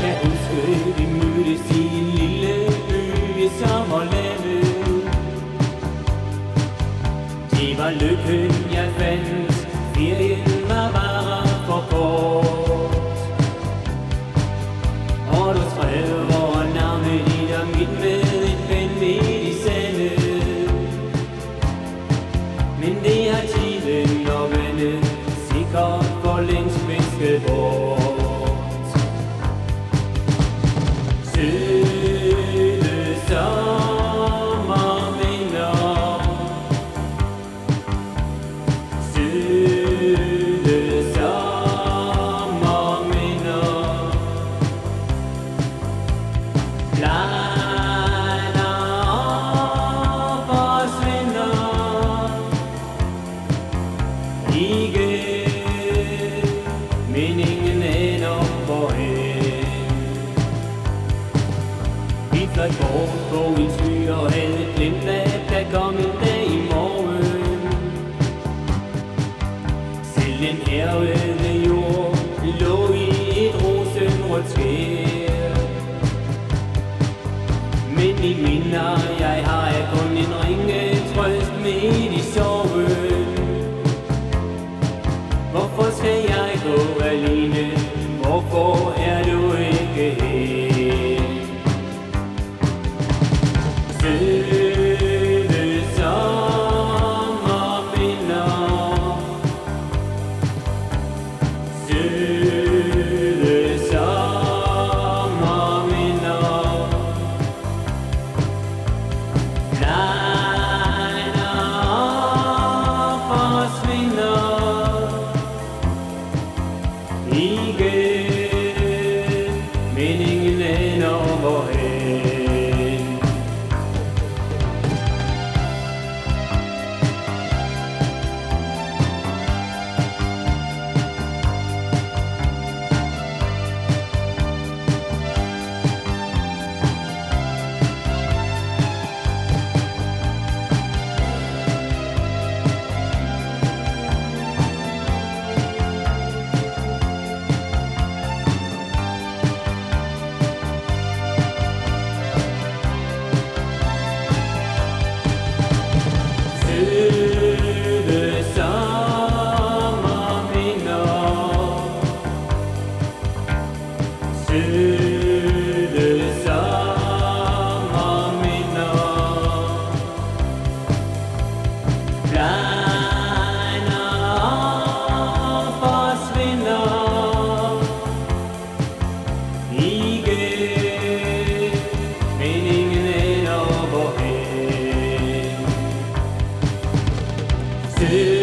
kan huske, vi mødtes i en lille by i sommerlandet. Det var lykken, jeg fandt, ferien var bare for kort. Og du skrev over navnet dit og mit med et pen midt i sandet. Men det har tiden og vandet sikkert for længst visket bort. Søde sommerminder, søde sommerminder, blegner og forsvinder ikke, men ingen aner hvorhen. Vi fløj bort på en sky og havde glemt, at der kom en dag i morgen. Selv den hærvede jord lå i et rosenrødt skær. Men i minder jeg har jeg kun en ringe trøst midt i sorgen. Hvorfor skal jeg gå alene? Hvorfor er du ikke her? Søde sommerminder, søde sommerminder, blegner og forsvinder ikke, men ingen aner hvorhen. Søde sommerminder, søde sommerminder, blegner og forsvinder ikke, men ingen aner hvorhen.